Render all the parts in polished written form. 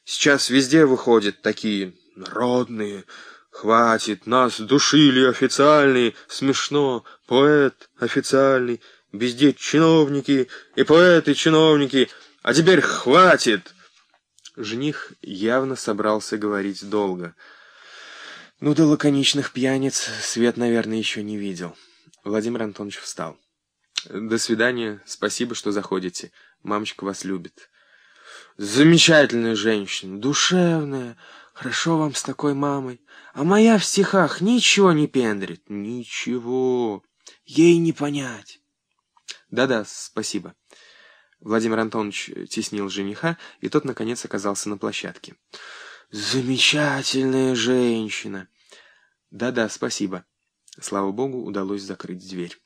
Сейчас везде выходят такие народные. Хватит, нас душили официальные. Смешно, поэт официальный. Везде чиновники и поэты-чиновники. А теперь хватит!» Жених явно собрался говорить долго. Ну, до лаконичных пьяниц Свет, наверное, еще не видел. Владимир Антонович встал. «До свидания, спасибо, что заходите. Мамочка вас любит». «Замечательная женщина, душевная. Хорошо вам с такой мамой. А моя в стихах ничего не пендрит. Ничего. Ей не понять». «Да-да, спасибо». Владимир Антонович теснил жениха, и тот, наконец, оказался на площадке. «Замечательная женщина». «Да-да, спасибо». Слава богу, удалось закрыть дверь.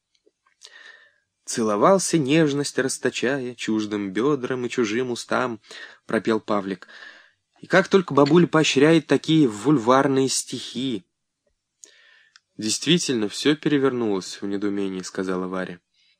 «Целовался, нежность расточая, чуждым бедрам и чужим устам», — пропел Павлик. «И как только бабуля поощряет такие вульварные стихи». «Действительно, все перевернулось в недоумении», — сказала Варя.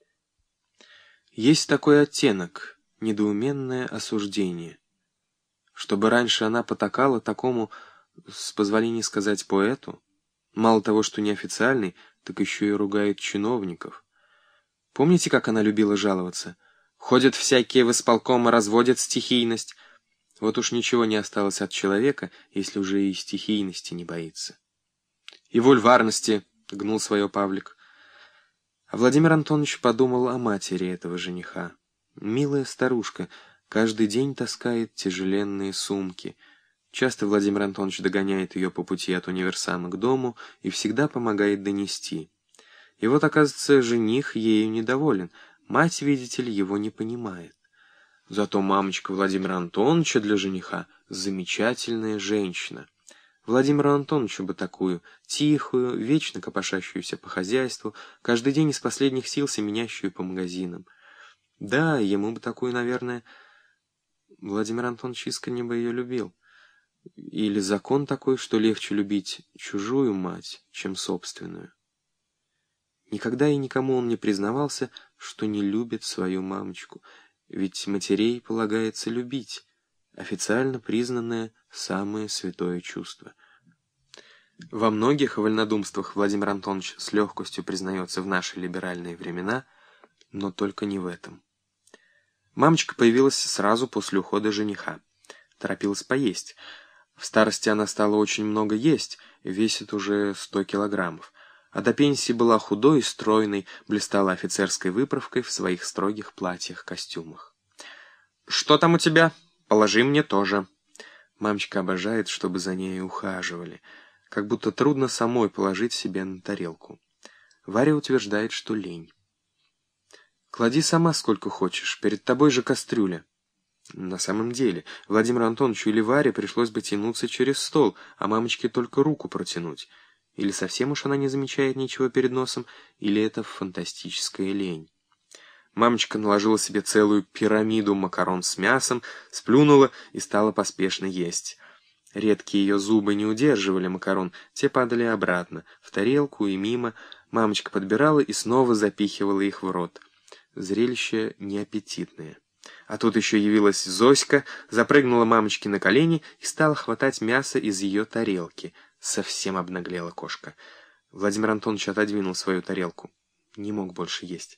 «Есть такой оттенок, недоуменное осуждение. Чтобы раньше она потакала такому, с позволения сказать, поэту, мало того, что неофициальный, так еще и ругает чиновников. Помните, как она любила жаловаться? Ходят всякие в исполком и разводят стихийность. Вот уж ничего не осталось от человека, если уже и стихийности не боится». «И вульварности», — гнул свое Павлик. А Владимир Антонович подумал о матери этого жениха. Милая старушка, каждый день таскает тяжеленные сумки. Часто Владимир Антонович догоняет ее по пути от универсама к дому и всегда помогает донести. И вот, оказывается, жених ею недоволен. Мать, видите ли, его не понимает. Зато мамочка Владимира Антоновича для жениха замечательная женщина. Владимиру Антоновичу бы такую, тихую, вечно копошащуюся по хозяйству, каждый день из последних сил семенящую по магазинам. Да, ему бы такую, наверное... Владимир Антонович искренне бы ее любил. Или закон такой, что легче любить чужую мать, чем собственную. Никогда и никому он не признавался, что не любит свою мамочку, ведь матерей полагается любить, официально признанное самое святое чувство. Во многих вольнодумствах Владимир Антонович с легкостью признается в наши либеральные времена, но только не в этом. Мамочка появилась сразу после ухода жениха. Торопилась поесть. В старости она стала очень много есть, весит уже 100 килограммов. А до пенсии была худой и стройной, блистала офицерской выправкой в своих строгих платьях-костюмах. «Что там у тебя? Положи мне тоже». Мамочка обожает, чтобы за ней ухаживали. Как будто трудно самой положить себе на тарелку. Варя утверждает, что лень. «Клади сама сколько хочешь, перед тобой же кастрюля». На самом деле, Владимиру Антоновичу или Варе пришлось бы тянуться через стол, а мамочке только руку протянуть. Или совсем уж она не замечает ничего перед носом, или это фантастическая лень. Мамочка наложила себе целую пирамиду макарон с мясом, сплюнула и стала поспешно есть. Редкие ее зубы не удерживали макарон, те падали обратно, в тарелку и мимо. Мамочка подбирала и снова запихивала их в рот. Зрелище неаппетитное. А тут еще явилась Зоська, запрыгнула мамочке на колени и стала хватать мясо из ее тарелки. Совсем обнаглела кошка. Владимир Антонович отодвинул свою тарелку. Не мог больше есть.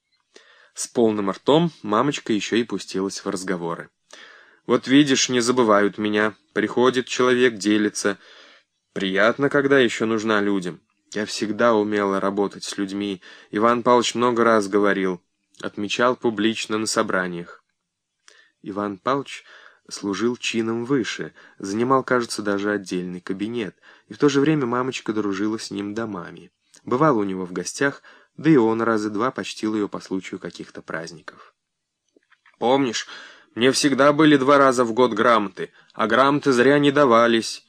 С полным ртом мамочка еще и пустилась в разговоры. «Вот видишь, не забывают меня. Приходит человек, делится. Приятно, когда еще нужна людям. Я всегда умела работать с людьми. Иван Павлович много раз говорил. Отмечал публично на собраниях». Иван Павлович служил чином выше, занимал, кажется, даже отдельный кабинет, и в то же время мамочка дружила с ним домами. Бывала у него в гостях, да и он раза два почтил ее по случаю каких-то праздников. «Помнишь, мне всегда были 2 раза в год грамоты, а грамоты зря не давались».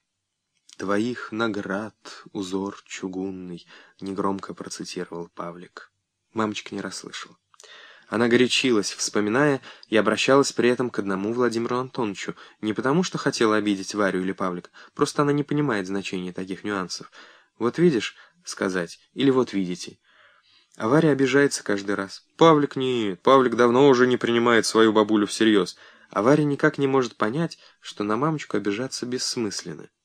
«Твоих наград узор чугунный», — негромко процитировал Павлик. Мамочка не расслышала. Она горячилась, вспоминая, и обращалась при этом к одному Владимиру Антоновичу, не потому что хотела обидеть Варю или Павлика, просто она не понимает значения таких нюансов. «Вот видишь» — сказать, или «вот видите». А Варя обижается каждый раз. Павлик нет, Павлик давно уже не принимает свою бабулю всерьез, А Варя никак не может понять, что на мамочку обижаться бессмысленно.